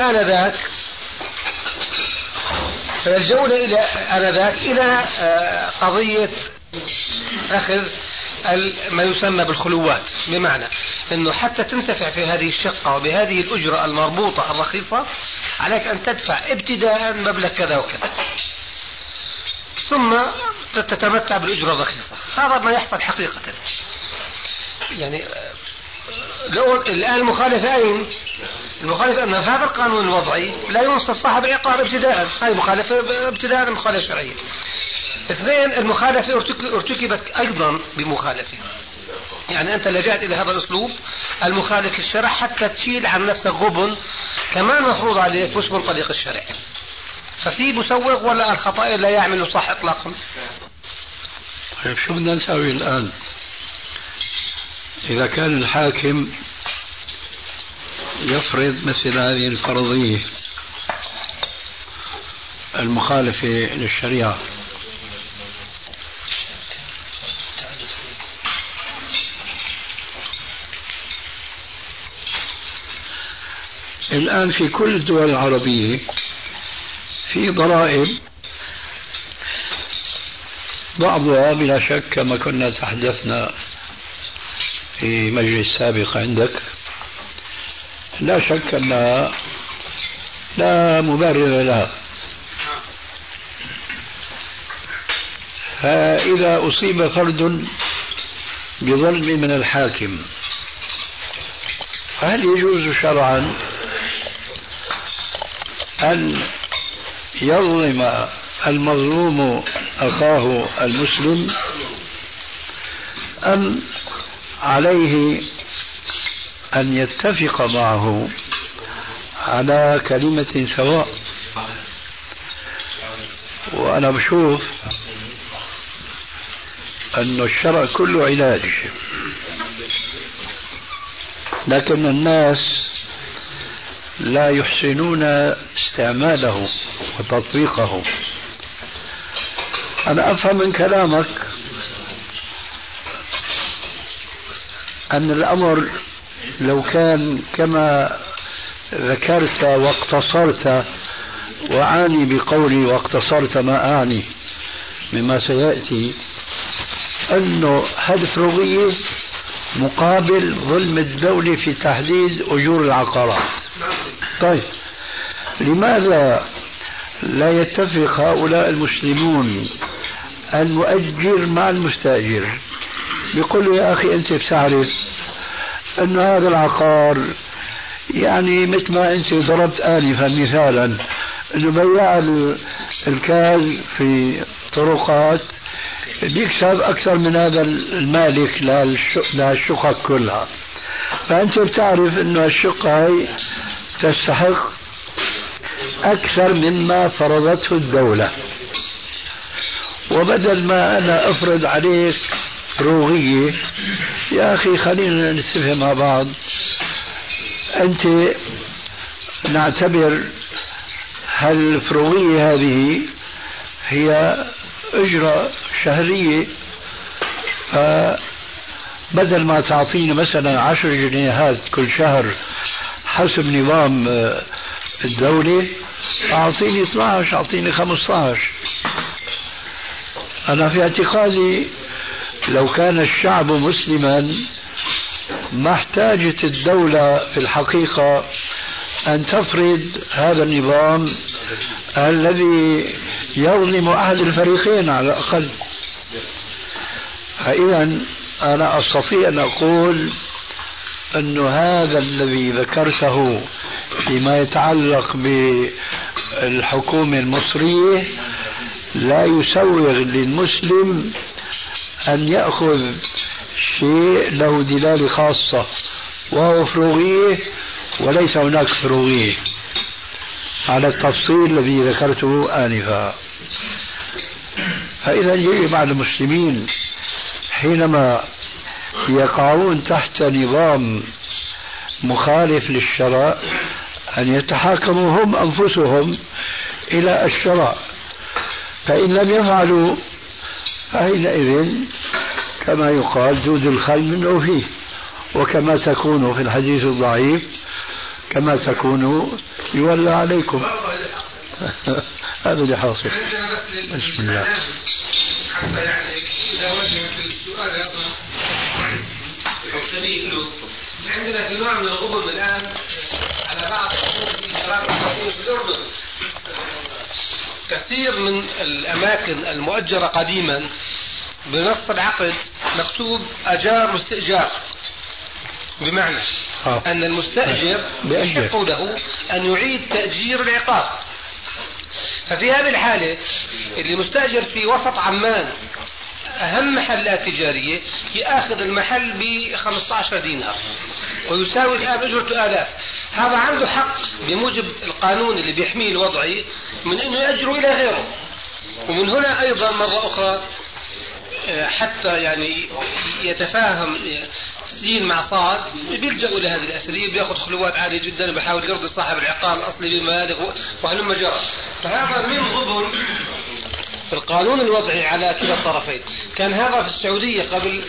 آنذاك إلى قضية أخذ ما يسمى بالخلوات، بمعنى أنه حتى تنتفع في هذه الشقة وبهذه الأجرة المربوطة الرخيصة عليك أن تدفع ابتداء مبلغ كذا وكذا، ثم تتمتع بالأجرة الرخيصة. هذا ما يحصل حقيقة. يعني الآن المخالفة أين؟ المخالفة أن هذا القانون الوضعي لا ينصف صاحب العقار ابتداء، هذه مخالفة ابتداء، مخالفة شرعية. 2، المخالفة ارتكبت أيضا بمخالفة. يعني أنت لجأت إلى هذا الأسلوب المخالف للشرع حتى تشيل عن نفسك غبن كمان مفروض عليك مش من طريق الشرع. ففي مسوغ ولا الخطأ لا يعمل صح إطلاقا. طيب شو بدنا نسوي الآن إذا كان الحاكم يفرض مثل هذه الفرضية المخالفة للشريعة؟ الآن في كل الدول العربية في ضرائب، بعضها بلا شك كما كنا تحدثنا في مجلس سابق عندك لا شك أنها لا مبرر لها. فإذا أصيب فرد بظلم من الحاكم، هل يجوز شرعا أن يظلم المظلوم أخاه المسلم، أم عليه أن يتفق معه على كلمة سواء؟ وأنا بشوف أن الشرع كله علاج، لكن الناس لا يحسنون استعماله وتطبيقه. أنا أفهم من كلامك أن الأمر لو كان كما ذكرت واقتصرت، وأعني بقولي واقتصرت ما أعني مما سيأتي، أنه هالفروضية مقابل ظلم الدولة في تحديد أجور العقارات. طيب لماذا لا يتفق هؤلاء المسلمون المؤجر مع المستأجر؟ بيقول يا أخي أنت بتعرف أن هذا العقار يعني مثل ما أنت ضربت آنفا مثالا، أنه بياع الكاز في طرقات بيكسب أكثر من هذا المالك للشقق كلها. فأنت بتعرف أنه الشقة هي تستحق أكثر مما فرضته الدولة، وبدل ما أنا أفرض عليك فروغية، يا أخي خلينا نتفق مع بعض، أنت نعتبر هالفروغية هذه هي أجرة شهرية، فبدل ما تعطيني مثلا 10 جنيهات كل شهر حسب نظام الدولة، أعطيني 12، أعطيني 15. أنا في اعتقادي لو كان الشعب مسلما ما احتاجت الدولة في الحقيقة أن تفرض هذا النظام الذي يظلم أحد الفريقين على الأقل. فإذا أنا أستطيع أن أقول أن هذا الذي ذكرته فيما يتعلق بالحكومة المصرية لا يسوغ للمسلم أن يأخذ شيء له دلالة خاصة وهو فروغية وليس هناك فروغية على التفصيل الذي ذكرته آنفا. فإذا يجب على المسلمين حينما يقعون تحت نظام مخالف للشرع أن يتحاكموا هم أنفسهم إلى الشرع، فإن لم يفعلوا فحينئذ كما يقال دود الخل منه فيه، وكما تكونوا في الحديث الضعيف كما تكونوا يولى عليكم. هذا اللي حاصل. بسم الله. حتى يعني إذا وجه السؤال هذا عندنا في نوع من الغبن الآن على بعض في الأردن. كثير من الأماكن المؤجرة قديما بنص العقد مكتوب أجار واستئجار، بمعنى أن المستأجر يحق له أن يعيد تأجير العقار. ففي هذه الحالة اللي مستأجر في وسط عمان أهم محلات تجارية يأخذ المحل ب15 دينار ويساوي الآن أجرته آلاف. هذا عنده حق بموجب القانون اللي بيحميه الوضعي من أنه يأجره إلى غيره. ومن هنا أيضا مرة أخرى حتى يعني يتفاهم سين مع صاد بيلجأوا إلى هذه الأساليب، بياخذ خلوات عالية جدا وبيحاول يرضي صاحب العقار الأصلي بمبالغ وهلم جرى. فهذا من غبن القانون الوضعي على كلا الطرفين. كان هذا في السعودية قبل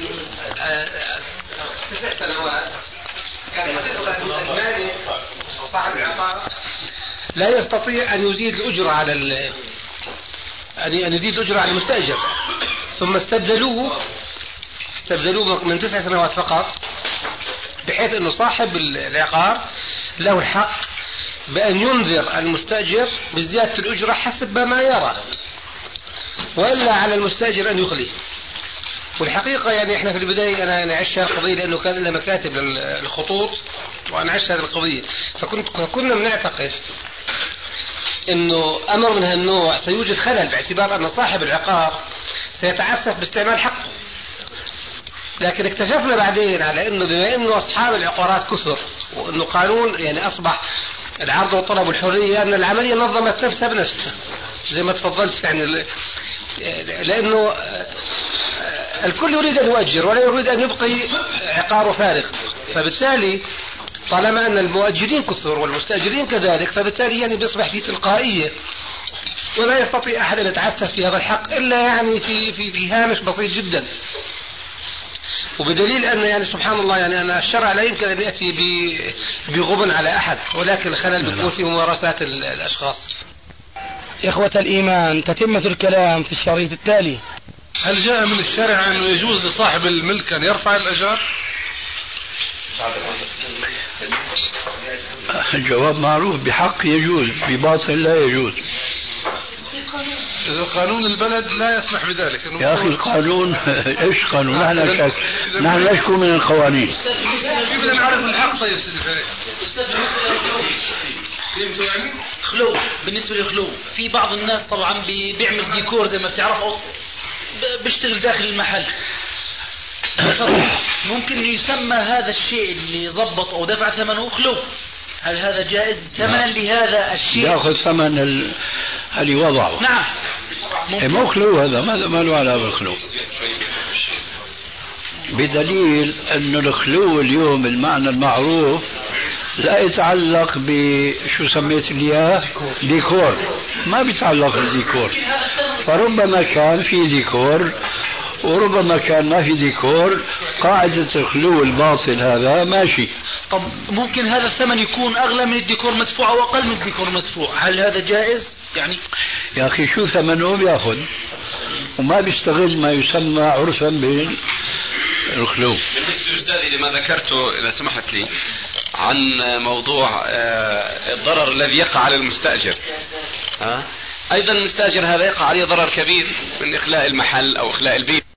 9 سنوات، كان المالك أو صاحب العقار لا يستطيع أن يزيد الأجرة على أن يزيد الأجرة على المستأجر، ثم استبدلوه من 9 سنوات فقط، بحيث أنه صاحب العقار له الحق بأن ينذر المستأجر بزيادة الأجرة حسب ما يرى، وإلا على المستأجر أن يخليه. والحقيقة يعني إحنا في البداية أنا عشت هذه القضية لأنه كان لنا مكاتب للخطوط وأنا عشت هذه القضية، فكنا بنعتقد إنه أمر من هالنوع سيوجد خلل باعتبار أن صاحب العقار سيتعسف باستعمال حقه. لكن اكتشفنا بعدين على إنه بما إنه أصحاب العقارات كثر وإنه قانون يعني أصبح العرض والطلب والحرية، أن العملية نظمت نفسها بنفسها زي ما تفضلت يعني، لأنه الكل يريد أن يؤجر ولا يريد أن يبقي عقاره فارغ. فبالتالي طالما أن المؤجرين كثر والمستأجرين كذلك، فبالتالي يعني بيصبح في تلقائية ولا يستطيع أحد أن يتعسف في هذا الحق إلا يعني في هامش بسيط جدا. وبدليل أن يعني سبحان الله يعني أن الشرع لا يمكن أن يأتي بغبن على أحد، ولكن الخلل بيكون في ممارسات الأشخاص. إخوة الإيمان، تتمة الكلام في الشريط التالي. هل جاء من الشرع أنه يجوز لصاحب الملك أن يرفع الأجار؟ الجواب معروف، بحق يجوز، بباطل لا يجوز. إذا قانون البلد لا يسمح بذلك. يا أخي القانون إيش قانون؟ نحن نشكو من القوانين. كيف نعرف الحق؟ طيب سيدي فريد خلو. بالنسبة للخلو في بعض الناس طبعا بيعمل ديكور زي ما بتعرفوا، بيشتغل داخل المحل، ممكن يسمى هذا الشيء اللي ضبط أو دفع ثمنه خلو. هل هذا جائز ثمنا لهذا الشيء؟ يأخذ ثمن اللي وضعه. نعم مو خلو، هذا ما له علاقة بالخلو، بدليل أنه الخلو اليوم المعنى المعروف لا يتعلق بشو سميت لي ديكور، ما بيتعلق بالديكور. فربما كان في ديكور وربما كان ما في ديكور، قاعدة الخلو الباطل هذا ماشي. طب ممكن هذا الثمن يكون أغلى من الديكور مدفوع أو أقل من الديكور مدفوع، هل هذا جائز؟ يعني يا أخي شو ثمنه بياخذ؟ وما بيستغل ما يسمى عرفا بالخلو. بالنسبة أستاذي لما ذكرته إذا سمحت لي عن موضوع الضرر الذي يقع على المستأجر، أيضا المستأجر هذا يقع عليه ضرر كبير من إخلاء المحل أو إخلاء البيت.